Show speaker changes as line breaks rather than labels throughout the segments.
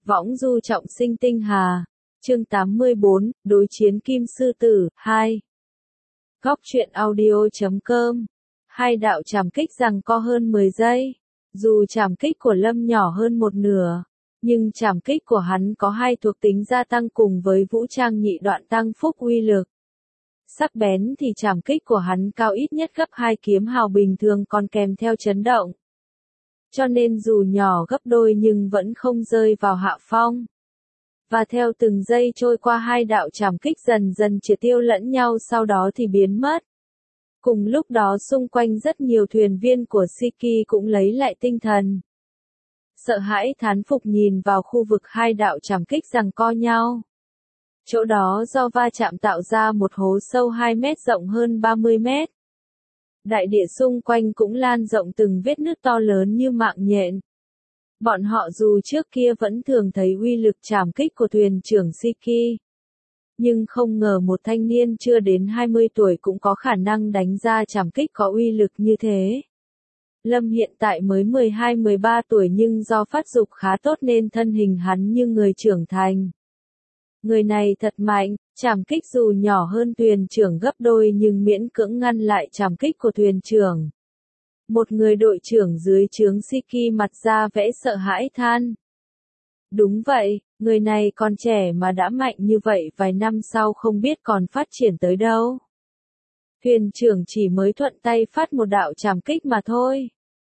Võng du trọng sinh tinh hà. Chương 84, đối chiến Kim Sư Tử, 2. Góc truyện audio.com. Hai đạo trảm kích giằng co hơn 10 giây. Dù trảm kích của Lâm nhỏ hơn một nửa, nhưng trảm kích của hắn có hai thuộc tính gia tăng cùng với vũ trang nhị đoạn tăng phúc uy lực. Sắc bén thì trảm kích của hắn cao ít nhất gấp 2 kiếm hào bình thường còn kèm theo chấn động. Cho nên dù nhỏ gấp đôi nhưng vẫn không rơi vào hạ phong. Và theo từng giây trôi qua hai đạo trảm kích dần dần triệt tiêu lẫn nhau sau đó thì biến mất. Cùng lúc đó xung quanh rất nhiều thuyền viên của Shiki cũng lấy lại tinh thần. Sợ hãi thán phục nhìn vào khu vực hai đạo trảm kích giằng co nhau. Chỗ đó do va chạm tạo ra một hố sâu 2 mét rộng hơn 30 mét. Đại địa xung quanh cũng lan rộng từng vết nứt to lớn như mạng nhện. Bọn họ dù trước kia vẫn thường thấy uy lực trảm kích của thuyền trưởng Shiki. Nhưng không ngờ một thanh niên chưa đến 20 tuổi cũng có khả năng đánh ra trảm kích có uy lực như thế. Lâm hiện tại mới 12-13 tuổi nhưng do phát dục khá tốt nên thân hình hắn như người trưởng thành. Người này thật mạnh, trảm kích dù nhỏ hơn thuyền trưởng gấp đôi nhưng miễn cưỡng ngăn lại trảm kích của thuyền trưởng. Một người đội trưởng dưới trướng Shiki mặt ra vẽ sợ hãi than. Đúng vậy, người này còn trẻ mà đã mạnh như vậy vài năm sau không biết còn phát triển tới đâu. Thuyền trưởng chỉ mới thuận tay phát một đạo trảm kích mà thôi.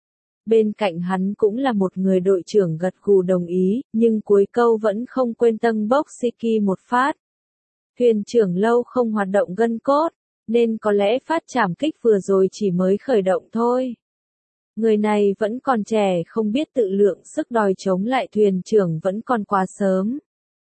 Bên cạnh hắn cũng là một người đội trưởng gật gù đồng ý, nhưng cuối câu vẫn không quên tâng bốc Shiki một phát. Thuyền trưởng lâu không hoạt động gân cốt, nên có lẽ phát trảm kích vừa rồi chỉ mới khởi động thôi. Người này vẫn còn trẻ không biết tự lượng sức đòi chống lại thuyền trưởng vẫn còn quá sớm.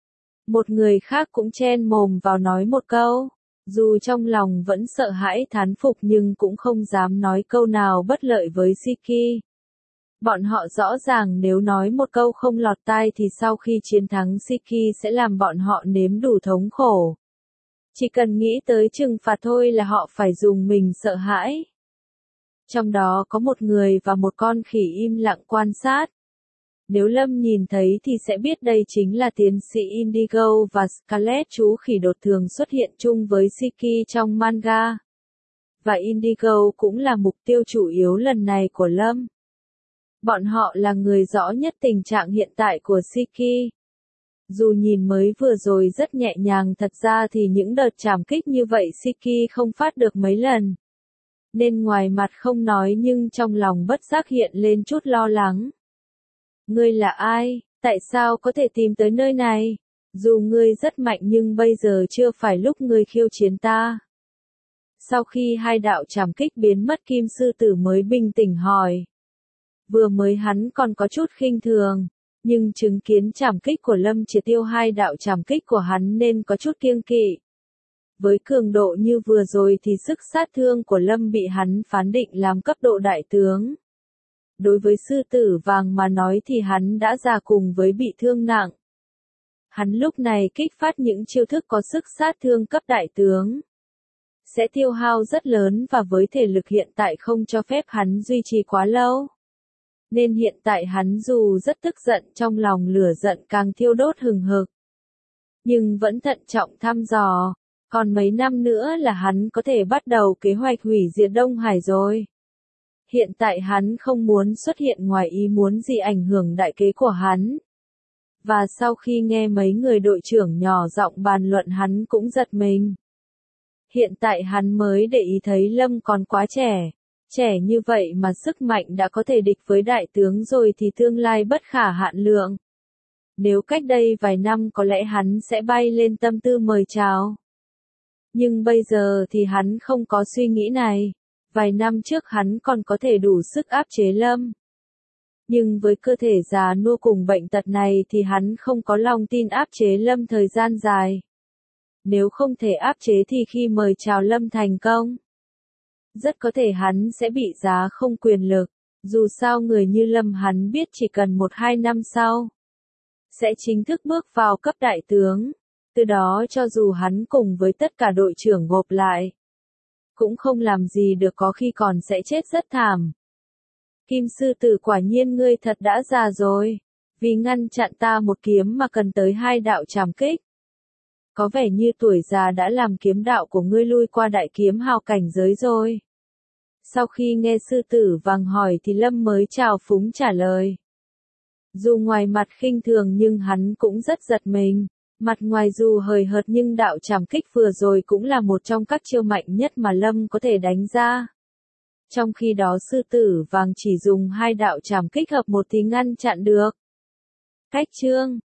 Một người khác cũng chen mồm vào nói một câu, dù trong lòng vẫn sợ hãi thán phục nhưng cũng không dám nói câu nào bất lợi với Shiki. Bọn họ rõ ràng nếu nói một câu không lọt tai thì sau khi chiến thắng Shiki sẽ làm bọn họ nếm đủ thống khổ. Chỉ cần nghĩ tới trừng phạt thôi là họ phải dùng mình sợ hãi. Trong đó có một người và một con khỉ im lặng quan sát. Nếu Lâm nhìn thấy thì sẽ biết đây chính là tiến sĩ Indigo và Scarlet, chú khỉ đột thường xuất hiện chung với Shiki trong manga. Và Indigo cũng là mục tiêu chủ yếu lần này của Lâm. Bọn họ là người rõ nhất tình trạng hiện tại của Shiki. Dù nhìn mới vừa rồi rất nhẹ nhàng thật ra thì những đợt trảm kích như vậy Shiki không phát được mấy lần. Nên ngoài mặt không nói nhưng trong lòng bất giác hiện lên chút lo lắng. Ngươi là ai? Tại sao có thể tìm tới nơi này? Dù ngươi rất mạnh nhưng bây giờ chưa phải lúc ngươi khiêu chiến ta. Sau khi hai đạo trảm kích biến mất Kim Sư Tử mới bình tĩnh hỏi. Vừa mới hắn còn có chút khinh thường, nhưng chứng kiến trảm kích của Lâm triệt tiêu hai đạo trảm kích của hắn nên có chút kiêng kỵ. Với cường độ như vừa rồi thì sức sát thương của Lâm bị hắn phán định làm cấp độ đại tướng. Đối với sư tử vàng mà nói thì hắn đã già cùng với bị thương nặng. Hắn lúc này kích phát những chiêu thức có sức sát thương cấp đại tướng. Sẽ tiêu hao rất lớn và với thể lực hiện tại không cho phép hắn duy trì quá lâu. Nên hiện tại hắn dù rất tức giận trong lòng lửa giận càng thiêu đốt hừng hực. Nhưng vẫn thận trọng thăm dò, còn mấy năm nữa là hắn có thể bắt đầu kế hoạch hủy diệt Đông Hải rồi. Hiện tại hắn không muốn xuất hiện ngoài ý muốn gì ảnh hưởng đại kế của hắn. Và sau khi nghe mấy người đội trưởng nhỏ giọng bàn luận hắn cũng giật mình. Hiện tại hắn mới để ý thấy Lâm còn quá trẻ. Trẻ như vậy mà sức mạnh đã có thể địch với đại tướng rồi thì tương lai bất khả hạn lượng. Nếu cách đây vài năm có lẽ hắn sẽ bay lên tâm tư mời chào. Nhưng bây giờ thì hắn không có suy nghĩ này. Vài năm trước hắn còn có thể đủ sức áp chế Lâm. Nhưng với cơ thể già nua cùng bệnh tật này thì hắn không có lòng tin áp chế Lâm thời gian dài. Nếu không thể áp chế thì khi mời chào Lâm thành công, rất có thể hắn sẽ bị giá không quyền lực. Dù sao người như Lâm hắn biết chỉ cần 1-2 năm sau sẽ chính thức bước vào cấp đại tướng. Từ đó cho dù hắn cùng với tất cả đội trưởng gộp lại, cũng không làm gì được, có khi còn sẽ chết rất thảm. Kim Sư Tử, quả nhiên ngươi thật đã già rồi. Vì ngăn chặn ta một kiếm mà cần tới 2 đạo trảm kích. Có vẻ như tuổi già đã làm kiếm đạo của ngươi lui qua đại kiếm hào cảnh giới rồi. Sau khi nghe sư tử vàng hỏi thì Lâm mới trào phúng trả lời. Dù ngoài mặt khinh thường nhưng hắn cũng rất giật mình. Mặt ngoài dù hời hợt nhưng đạo trảm kích vừa rồi cũng là một trong các chiêu mạnh nhất mà Lâm có thể đánh ra. Trong khi đó sư tử vàng chỉ dùng 2 đạo trảm kích hợp một thì ngăn chặn được. Cách chương